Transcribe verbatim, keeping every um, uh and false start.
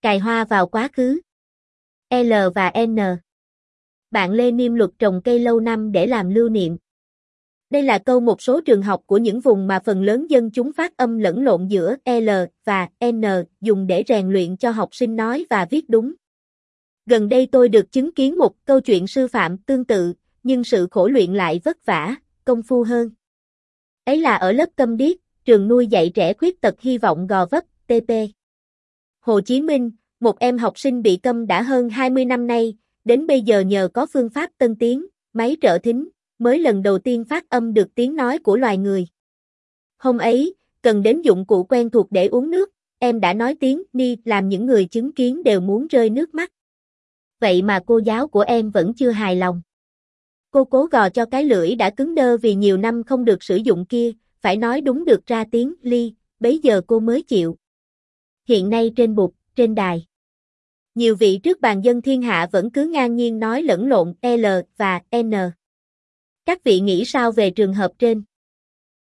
Cài hoa vào quá khứ. L và N. Bạn Lê Niêm luật trồng cây lâu năm để làm lưu niệm. Đây là câu một số trường học của những vùng mà phần lớn dân chúng phát âm lẫn lộn giữa L và N dùng để rèn luyện cho học sinh nói và viết đúng. Gần đây tôi được chứng kiến một câu chuyện sư phạm tương tự, nhưng sự khổ luyện lại vất vả, công phu hơn. Ấy là ở lớp Câm Điếc, trường nuôi dạy trẻ khuyết tật Hy vọng Gò Vấp, tê pê. Hồ Chí Minh, một em học sinh bị câm đã hơn hai mươi năm nay, đến bây giờ nhờ có phương pháp tân tiến, máy trợ thính, mới lần đầu tiên phát âm được tiếng nói của loài người. Hôm ấy, cần đến dụng cụ quen thuộc để uống nước, em đã nói tiếng ni làm những người chứng kiến đều muốn rơi nước mắt. Vậy mà cô giáo của em vẫn chưa hài lòng. Cô cố gò cho cái lưỡi đã cứng đơ vì nhiều năm không được sử dụng kia, phải nói đúng được ra tiếng ly, bấy giờ cô mới chịu. Hiện nay trên bục, trên đài, nhiều vị trước bàn dân thiên hạ vẫn cứ ngang nhiên nói lẫn lộn L và N. Các vị nghĩ sao về trường hợp trên?